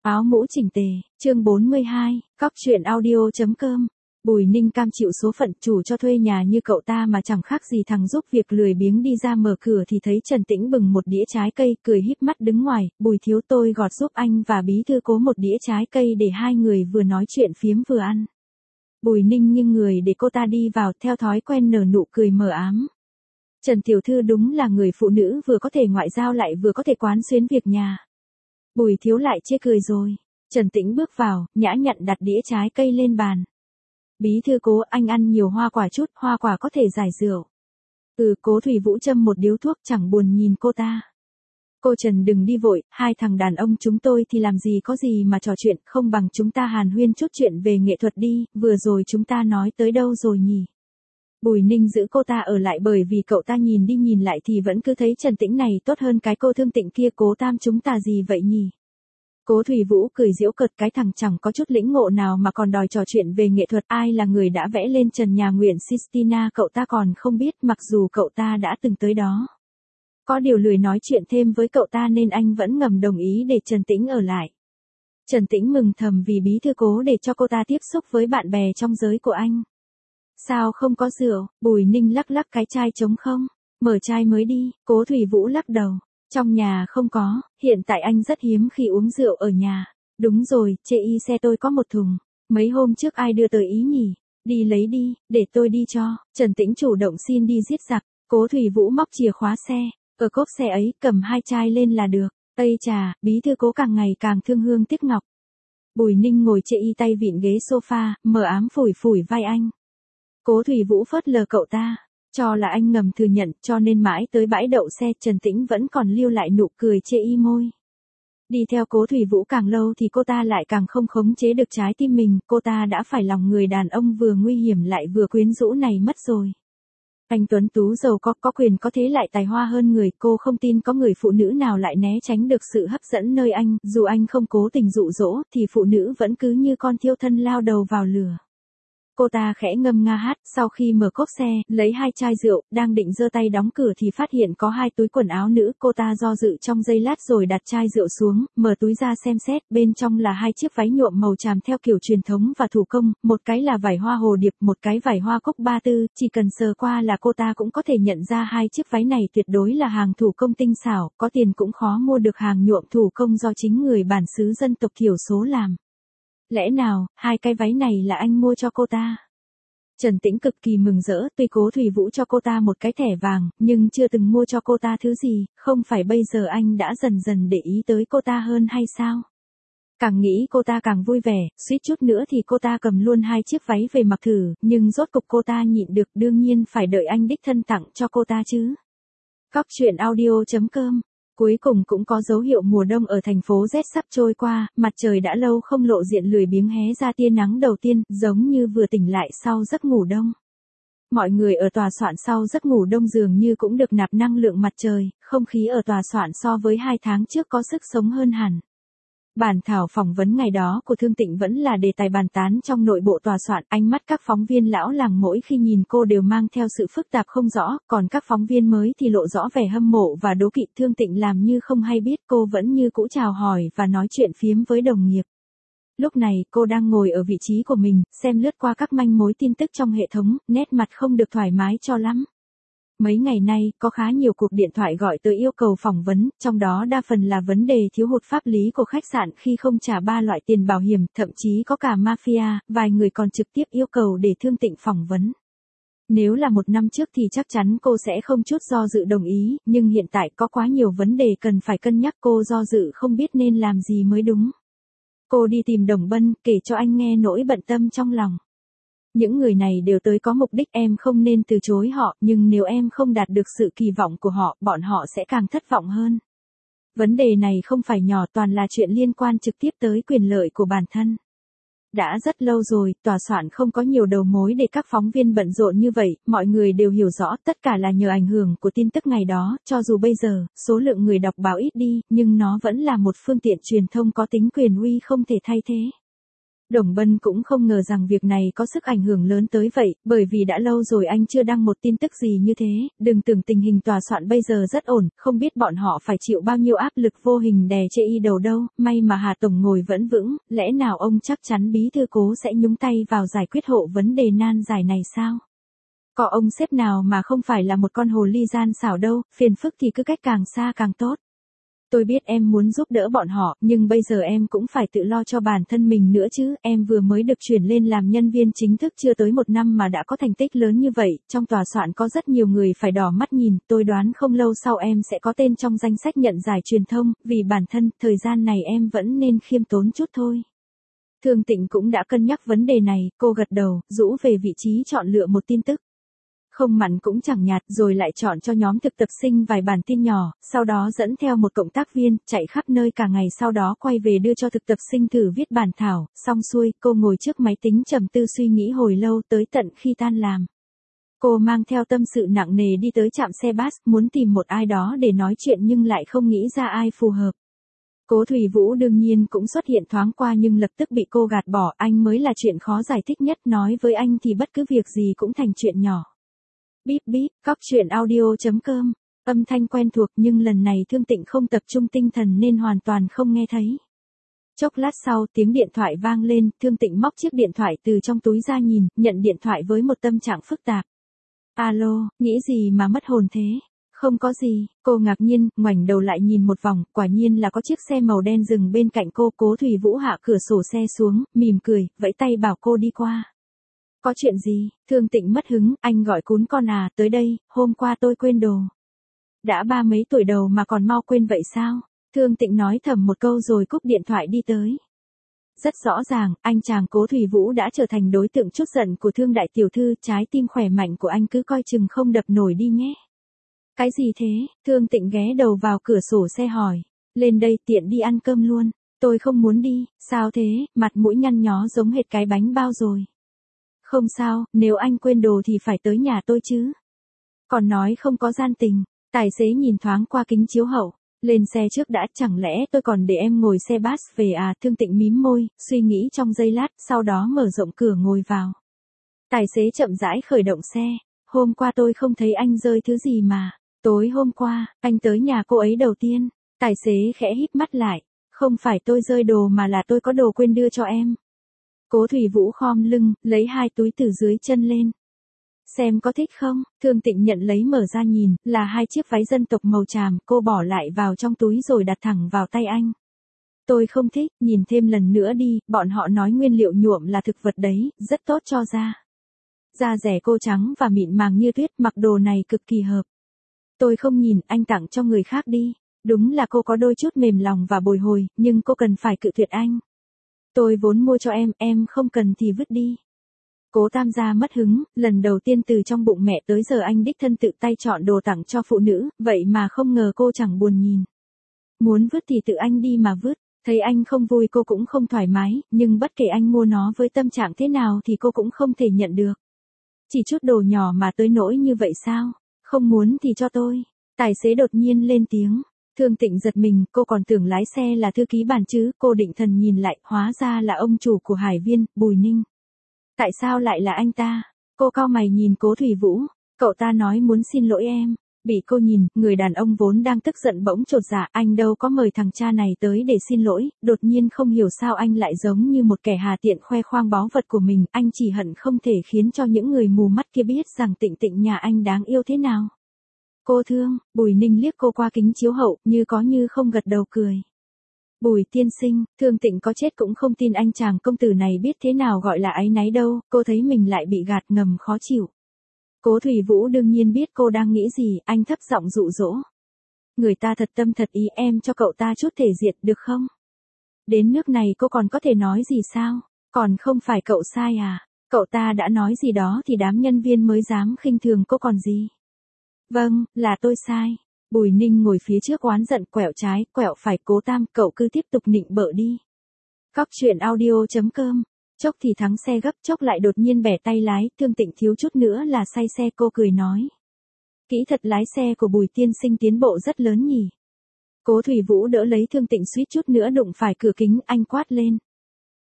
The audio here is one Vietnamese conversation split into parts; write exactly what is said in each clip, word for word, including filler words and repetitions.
Áo mũ chỉnh tề, chương bốn mươi hai, cóc truyện audio.com. Bùi Ninh cam chịu số phận, chủ cho thuê nhà như cậu ta mà chẳng khác gì thằng giúp việc lười biếng đi ra mở cửa thì thấy Trần Tĩnh bừng một đĩa trái cây, cười híp mắt đứng ngoài. Bùi thiếu, tôi gọt giúp anh và bí thư Cố một đĩa trái cây để hai người vừa nói chuyện phiếm vừa ăn. Bùi Ninh nghiêng người để cô ta đi vào, theo thói quen nở nụ cười mờ ám. Trần tiểu thư đúng là người phụ nữ vừa có thể ngoại giao lại vừa có thể quán xuyến việc nhà. Bùi thiếu lại chê cười rồi. Trần Tĩnh bước vào, nhã nhặn đặt đĩa trái cây lên bàn. Bí thư Cố, anh ăn nhiều hoa quả chút, hoa quả có thể giải rượu. Ừ, Cố Thủy Vũ châm một điếu thuốc, chẳng buồn nhìn cô ta. Cô Trần đừng đi vội, hai thằng đàn ông chúng tôi thì làm gì có gì mà trò chuyện, không bằng chúng ta hàn huyên chút chuyện về nghệ thuật đi, vừa rồi chúng ta nói tới đâu rồi nhỉ? Bùi Ninh giữ cô ta ở lại bởi vì cậu ta nhìn đi nhìn lại thì vẫn cứ thấy Trần Tĩnh này tốt hơn cái cô Thương Tịnh kia. Cố tam chúng ta gì vậy nhỉ? Cố Thủy Vũ cười giễu cợt, cái thằng chẳng có chút lĩnh ngộ nào mà còn đòi trò chuyện về nghệ thuật. Ai là người đã vẽ lên trần nhà Nguyễn Sistina cậu ta còn không biết, mặc dù cậu ta đã từng tới đó. Có điều lười nói chuyện thêm với cậu ta nên anh vẫn ngầm đồng ý để Trần Tĩnh ở lại. Trần Tĩnh mừng thầm vì bí thư Cố để cho cô ta tiếp xúc với bạn bè trong giới của anh. Sao không có rượu? Bùi Ninh lắc lắc cái chai trống không. Mở chai mới đi. Cố Thủy Vũ lắc đầu. Trong nhà không có, hiện tại anh rất hiếm khi uống rượu ở nhà. Đúng rồi, chê y xe tôi có một thùng. Mấy hôm trước ai đưa tới ý nhỉ? Đi lấy đi, để tôi đi cho. Trần Tĩnh chủ động xin đi giết giặc. Cố Thủy Vũ móc chìa khóa xe. Ở cốp xe ấy, cầm hai chai lên là được. Ây chà, bí thư Cố càng ngày càng thương hương tiếc ngọc. Bùi Ninh ngồi chê y tay vịn ghế sofa, mờ ám phủi phủi vai anh. Cố Thủy Vũ phớt lờ cậu ta, cho là anh ngầm thừa nhận, cho nên mãi tới bãi đậu xe Trần Tĩnh vẫn còn lưu lại nụ cười chê y môi. Đi theo Cố Thủy Vũ càng lâu thì cô ta lại càng không khống chế được trái tim mình, cô ta đã phải lòng người đàn ông vừa nguy hiểm lại vừa quyến rũ này mất rồi. Anh tuấn tú giàu có, có quyền có thế lại tài hoa hơn người, cô không tin có người phụ nữ nào lại né tránh được sự hấp dẫn nơi anh, dù anh không cố tình dụ dỗ thì phụ nữ vẫn cứ như con thiêu thân lao đầu vào lửa. Cô ta khẽ ngâm nga hát, sau khi mở cốp xe, lấy hai chai rượu, đang định giơ tay đóng cửa thì phát hiện có hai túi quần áo nữ. Cô ta do dự trong giây lát rồi đặt chai rượu xuống, mở túi ra xem xét, bên trong là hai chiếc váy nhuộm màu tràm theo kiểu truyền thống và thủ công, một cái là vải hoa hồ điệp, một cái vải hoa cúc ba tư, chỉ cần sờ qua là cô ta cũng có thể nhận ra hai chiếc váy này tuyệt đối là hàng thủ công tinh xảo, có tiền cũng khó mua được hàng nhuộm thủ công do chính người bản xứ dân tộc thiểu số làm. Lẽ nào, hai cái váy này là anh mua cho cô ta? Trần Tĩnh cực kỳ mừng rỡ, tuy Cố Thủy Vũ cho cô ta một cái thẻ vàng, nhưng chưa từng mua cho cô ta thứ gì, không phải bây giờ anh đã dần dần để ý tới cô ta hơn hay sao? Càng nghĩ cô ta càng vui vẻ, suýt chút nữa thì cô ta cầm luôn hai chiếc váy về mặc thử, nhưng rốt cục cô ta nhịn được, đương nhiên phải đợi anh đích thân tặng cho cô ta chứ. Cóc truyện audio.com. Cuối cùng cũng có dấu hiệu mùa đông ở thành phố Z sắp trôi qua, mặt trời đã lâu không lộ diện lười biếng hé ra tia nắng đầu tiên, giống như vừa tỉnh lại sau giấc ngủ đông. Mọi người ở tòa soạn sau giấc ngủ đông dường như cũng được nạp năng lượng mặt trời, không khí ở tòa soạn so với hai tháng trước có sức sống hơn hẳn. Bản thảo phỏng vấn ngày đó của Thương Tịnh vẫn là đề tài bàn tán trong nội bộ tòa soạn, ánh mắt các phóng viên lão làng mỗi khi nhìn cô đều mang theo sự phức tạp không rõ, còn các phóng viên mới thì lộ rõ vẻ hâm mộ và đố kỵ. Thương Tịnh làm như không hay biết, cô vẫn như cũ chào hỏi và nói chuyện phiếm với đồng nghiệp. Lúc này, cô đang ngồi ở vị trí của mình, xem lướt qua các manh mối tin tức trong hệ thống, nét mặt không được thoải mái cho lắm. Mấy ngày nay, có khá nhiều cuộc điện thoại gọi tới yêu cầu phỏng vấn, trong đó đa phần là vấn đề thiếu hụt pháp lý của khách sạn khi không trả ba loại tiền bảo hiểm, thậm chí có cả mafia, vài người còn trực tiếp yêu cầu để Thương Tịnh phỏng vấn. Nếu là một năm trước thì chắc chắn cô sẽ không chút do dự đồng ý, nhưng hiện tại có quá nhiều vấn đề cần phải cân nhắc, cô do dự không biết nên làm gì mới đúng. Cô đi tìm Đồng Bân, kể cho anh nghe nỗi bận tâm trong lòng. Những người này đều tới có mục đích, em không nên từ chối họ, nhưng nếu em không đạt được sự kỳ vọng của họ, bọn họ sẽ càng thất vọng hơn. Vấn đề này không phải nhỏ, toàn là chuyện liên quan trực tiếp tới quyền lợi của bản thân. Đã rất lâu rồi, tòa soạn không có nhiều đầu mối để các phóng viên bận rộn như vậy, mọi người đều hiểu rõ tất cả là nhờ ảnh hưởng của tin tức ngày đó, cho dù bây giờ, số lượng người đọc báo ít đi, nhưng nó vẫn là một phương tiện truyền thông có tính quyền uy không thể thay thế. Đồng Bân cũng không ngờ rằng việc này có sức ảnh hưởng lớn tới vậy, bởi vì đã lâu rồi anh chưa đăng một tin tức gì như thế, đừng tưởng tình hình tòa soạn bây giờ rất ổn, không biết bọn họ phải chịu bao nhiêu áp lực vô hình đè chê y đầu đâu, may mà Hà Tổng ngồi vẫn vững, lẽ nào ông chắc chắn bí thư Cố sẽ nhúng tay vào giải quyết hộ vấn đề nan giải này sao? Có ông sếp nào mà không phải là một con hồ ly gian xảo đâu, phiền phức thì cứ cách càng xa càng tốt. Tôi biết em muốn giúp đỡ bọn họ, nhưng bây giờ em cũng phải tự lo cho bản thân mình nữa chứ, em vừa mới được chuyển lên làm nhân viên chính thức chưa tới một năm mà đã có thành tích lớn như vậy, trong tòa soạn có rất nhiều người phải đỏ mắt nhìn, tôi đoán không lâu sau em sẽ có tên trong danh sách nhận giải truyền thông, vì bản thân, thời gian này em vẫn nên khiêm tốn chút thôi. Thương Tịnh cũng đã cân nhắc vấn đề này, cô gật đầu, rũ về vị trí chọn lựa một tin tức. Không mặn cũng chẳng nhạt, rồi lại chọn cho nhóm thực tập sinh vài bản tin nhỏ, sau đó dẫn theo một cộng tác viên, chạy khắp nơi cả ngày, sau đó quay về đưa cho thực tập sinh thử viết bản thảo, xong xuôi, cô ngồi trước máy tính trầm tư suy nghĩ hồi lâu tới tận khi tan làm. Cô mang theo tâm sự nặng nề đi tới trạm xe bus, muốn tìm một ai đó để nói chuyện nhưng lại không nghĩ ra ai phù hợp. Cố Thủy Vũ đương nhiên cũng xuất hiện thoáng qua nhưng lập tức bị cô gạt bỏ, anh mới là chuyện khó giải thích nhất, nói với anh thì bất cứ việc gì cũng thành chuyện nhỏ. Bíp bíp, cóc truyện audio chấm com, âm thanh quen thuộc nhưng lần này Thương Tịnh không tập trung tinh thần nên hoàn toàn không nghe thấy. Chốc lát sau tiếng điện thoại vang lên, Thương Tịnh móc chiếc điện thoại từ trong túi ra nhìn, nhận điện thoại với một tâm trạng phức tạp. Alo, nghĩ gì mà mất hồn thế? Không có gì, cô ngạc nhiên, ngoảnh đầu lại nhìn một vòng, quả nhiên là có chiếc xe màu đen dừng bên cạnh cô, Cố Thủy Vũ hạ cửa sổ xe xuống, mỉm cười, vẫy tay bảo cô đi qua. Có chuyện gì? Thương Tịnh mất hứng, anh gọi cún con à, tới đây, hôm qua tôi quên đồ. Đã ba mấy tuổi đầu mà còn mau quên vậy sao? Thương Tịnh nói thầm một câu rồi cúp điện thoại đi tới. Rất rõ ràng, anh chàng Cố Thủy Vũ đã trở thành đối tượng trút giận của Thương đại tiểu thư, trái tim khỏe mạnh của anh cứ coi chừng không đập nổi đi nhé. Cái gì thế? Thương Tịnh ghé đầu vào cửa sổ xe hỏi. Lên đây tiện đi ăn cơm luôn. Tôi không muốn đi, sao thế, mặt mũi nhăn nhó giống hệt cái bánh bao rồi. Không sao, nếu anh quên đồ thì phải tới nhà tôi chứ. Còn nói không có gian tình, tài xế nhìn thoáng qua kính chiếu hậu. Lên xe trước đã, chẳng lẽ tôi còn để em ngồi xe bus về à? Thương Tịnh mím môi, suy nghĩ trong giây lát, sau đó mở rộng cửa ngồi vào. Tài xế chậm rãi khởi động xe. Hôm qua tôi không thấy anh rơi thứ gì mà. Tối hôm qua, anh tới nhà cô ấy đầu tiên. Tài xế khẽ híp mắt lại. Không phải tôi rơi đồ mà là tôi có đồ quên đưa cho em. Cố Thủy Vũ khom lưng, lấy hai túi từ dưới chân lên. Xem có thích không? Thương Tịnh nhận lấy mở ra nhìn, là hai chiếc váy dân tộc màu tràm, cô bỏ lại vào trong túi rồi đặt thẳng vào tay anh. Tôi không thích, nhìn thêm lần nữa đi, bọn họ nói nguyên liệu nhuộm là thực vật đấy, rất tốt cho da. Da rẻ cô trắng và mịn màng như tuyết, mặc đồ này cực kỳ hợp. Tôi không nhìn, anh tặng cho người khác đi. Đúng là cô có đôi chút mềm lòng và bồi hồi, nhưng cô cần phải cự tuyệt anh. Tôi vốn mua cho em, em không cần thì vứt đi. Cố Tam gia mất hứng, lần đầu tiên từ trong bụng mẹ tới giờ anh đích thân tự tay chọn đồ tặng cho phụ nữ, vậy mà không ngờ cô chẳng buồn nhìn. Muốn vứt thì tự anh đi mà vứt, thấy anh không vui cô cũng không thoải mái, nhưng bất kể anh mua nó với tâm trạng thế nào thì cô cũng không thể nhận được. Chỉ chút đồ nhỏ mà tới nỗi như vậy sao? Không muốn thì cho tôi. Tài xế đột nhiên lên tiếng. Thương Tịnh giật mình, cô còn tưởng lái xe là thư ký bản chứ, cô định thần nhìn lại, hóa ra là ông chủ của Hải Viên, Bùi Ninh. Tại sao lại là anh ta? Cô cau mày nhìn Cố Thủy Vũ, cậu ta nói muốn xin lỗi em. Bị cô nhìn, người đàn ông vốn đang tức giận bỗng chột dạ, anh đâu có mời thằng cha này tới để xin lỗi, đột nhiên không hiểu sao anh lại giống như một kẻ hà tiện khoe khoang báu vật của mình, anh chỉ hận không thể khiến cho những người mù mắt kia biết rằng Tịnh Tịnh nhà anh đáng yêu thế nào. Cô Thương, Bùi Ninh liếc cô qua kính chiếu hậu, như có như không gật đầu cười. Bùi tiên sinh, Thương Tịnh có chết cũng không tin anh chàng công tử này biết thế nào gọi là áy náy đâu, cô thấy mình lại bị gạt ngầm khó chịu. Cố Thủy Vũ đương nhiên biết cô đang nghĩ gì, anh thấp giọng dụ dỗ. Người ta thật tâm thật ý, em cho cậu ta chút thể diện được không? Đến nước này cô còn có thể nói gì sao? Còn không phải cậu sai à? Cậu ta đã nói gì đó thì đám nhân viên mới dám khinh thường cô còn gì? Vâng, là tôi sai. Bùi Ninh ngồi phía trước oán giận, quẹo trái, quẹo phải. Cố Tam, cậu cứ tiếp tục nịnh bợ đi. Cóc truyện audio chấm com. Chốc thì thắng xe gấp, chốc lại đột nhiên bẻ tay lái, Thương Tịnh thiếu chút nữa là say xe, cô cười nói. Kỹ thuật lái xe của Bùi tiên sinh tiến bộ rất lớn nhỉ. Cố Thủy Vũ đỡ lấy Thương Tịnh suýt chút nữa đụng phải cửa kính, anh quát lên.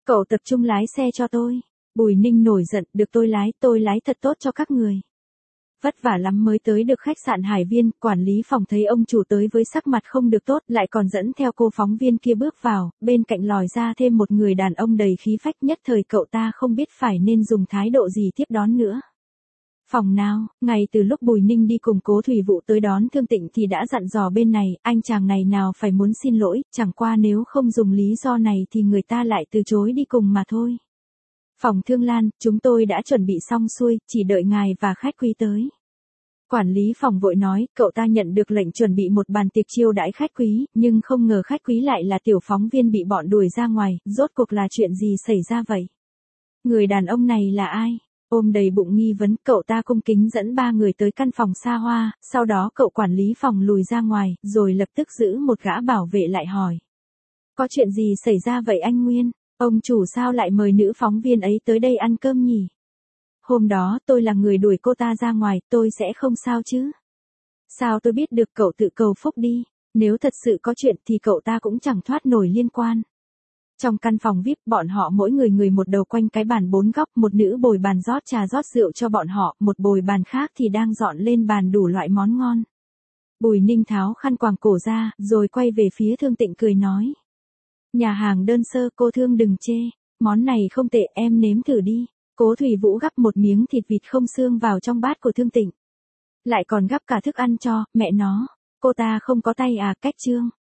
Cậu tập trung lái xe cho tôi. Bùi Ninh nổi giận, được tôi lái, tôi lái thật tốt cho các người. Vất vả lắm mới tới được khách sạn Hải Viên, quản lý phòng thấy ông chủ tới với sắc mặt không được tốt, lại còn dẫn theo cô phóng viên kia bước vào, bên cạnh lòi ra thêm một người đàn ông đầy khí phách, nhất thời cậu ta không biết phải nên dùng thái độ gì tiếp đón nữa. Phòng nào, ngay từ lúc Bùi Ninh đi cùng Cố Thủy Vũ tới đón Thương Tịnh thì đã dặn dò bên này, anh chàng này nào phải muốn xin lỗi, chẳng qua nếu không dùng lý do này thì người ta lại từ chối đi cùng mà thôi. Phòng Thương Lan, chúng tôi đã chuẩn bị xong xuôi, chỉ đợi ngài và khách quý tới. Quản lý phòng vội nói, cậu ta nhận được lệnh chuẩn bị một bàn tiệc chiêu đãi khách quý, nhưng không ngờ khách quý lại là tiểu phóng viên bị bọn đuổi ra ngoài, rốt cuộc là chuyện gì xảy ra vậy? Người đàn ông này là ai? Ôm đầy bụng nghi vấn, cậu ta cung kính dẫn ba người tới căn phòng xa hoa, sau đó cậu quản lý phòng lùi ra ngoài, rồi lập tức giữ một gã bảo vệ lại hỏi. Có chuyện gì xảy ra vậy anh Nguyên? Ông chủ sao lại mời nữ phóng viên ấy tới đây ăn cơm nhỉ? Hôm đó tôi là người đuổi cô ta ra ngoài, tôi sẽ không sao chứ? Sao tôi biết được, cậu tự cầu phúc đi, nếu thật sự có chuyện thì cậu ta cũng chẳng thoát nổi liên quan. Trong căn phòng vi ai pi, bọn họ mỗi người người một đầu quanh cái bàn bốn góc, một nữ bồi bàn rót trà rót rượu cho bọn họ, một bồi bàn khác thì đang dọn lên bàn đủ loại món ngon. Bùi Ninh tháo khăn quàng cổ ra, rồi quay về phía Thương Tịnh cười nói. Nhà hàng đơn sơ, cô Thương đừng chê, món này không tệ, em nếm thử đi. Cố Thủy Vũ gắp một miếng thịt vịt không xương vào trong bát của Thương Tịnh. Lại còn gắp cả thức ăn cho, mẹ nó, cô ta không có tay à, cách trương.